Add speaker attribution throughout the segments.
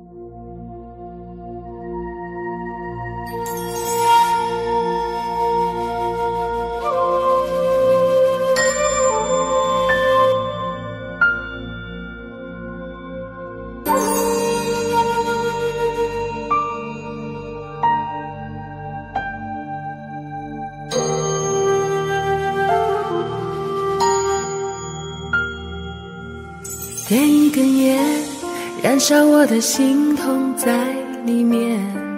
Speaker 1: 点一根烟，燃烧我的心痛在里面，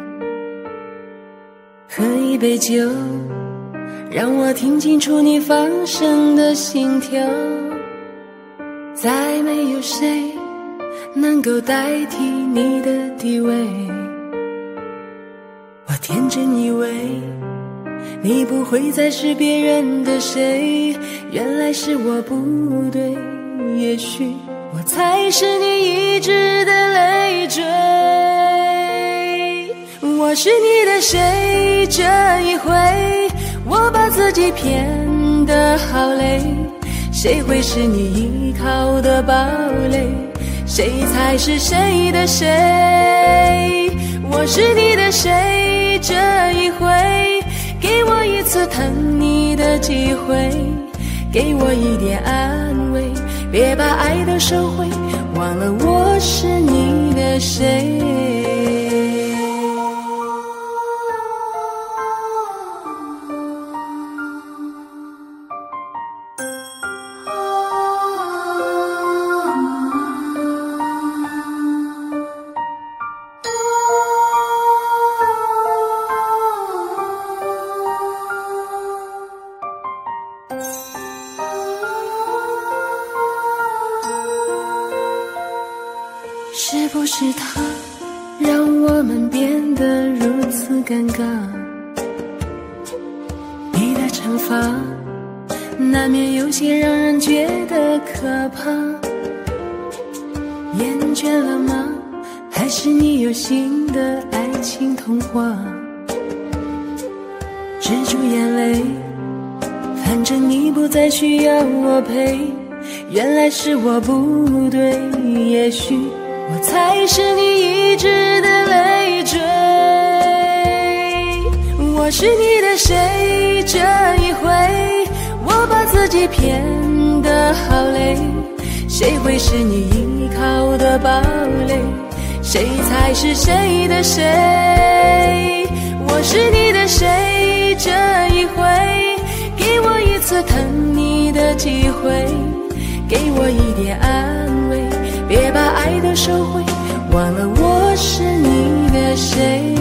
Speaker 1: 喝一杯酒，让我听清楚你放声的心跳。再没有谁能够代替你的地位，我天真以为你不会再是别人的谁，原来是我不对，也许我才是你一直的累赘。我是你的谁？这一回我把自己骗得好累，谁会是你依靠的堡垒？谁才是谁的谁？我是你的谁？这一回给我一次疼你的机会，给我一点安慰，别把爱都收回，忘了我是你的谁。是不是他让我们变得如此尴尬？你的惩罚难免有些让人觉得可怕。厌倦了吗？还是你有新的爱情童话？止住眼泪，反正你不再需要我陪，原来是我不对，也许我才是你一直的累赘。我是你的谁？这一回我把自己骗得好累，谁会是你依靠的堡垒？谁才是谁的谁？我是你的谁？这一回给我一次疼你的机会，给我一点安慰，别把爱都收回，忘了我是你的谁。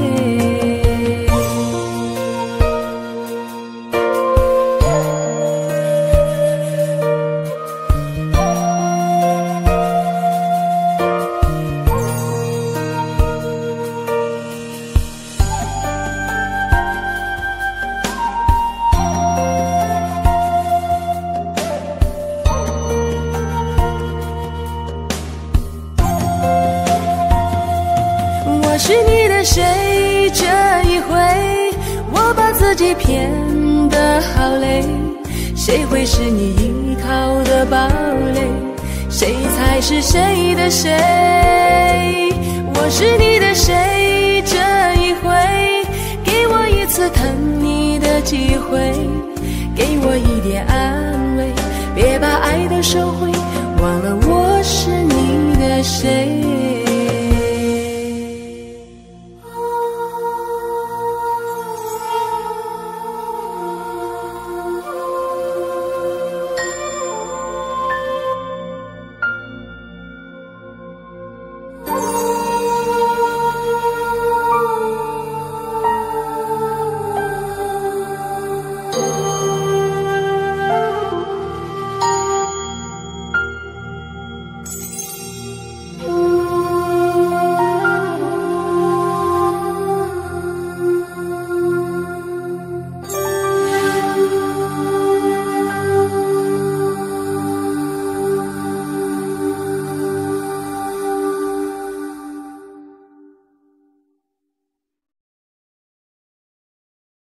Speaker 1: 我是你的谁？这一回我把自己骗得好累，谁会是你依靠的堡垒？谁才是谁的谁？我是你的谁？这一回给我一次疼你的机会，给我一点安慰，别把爱都收回，忘了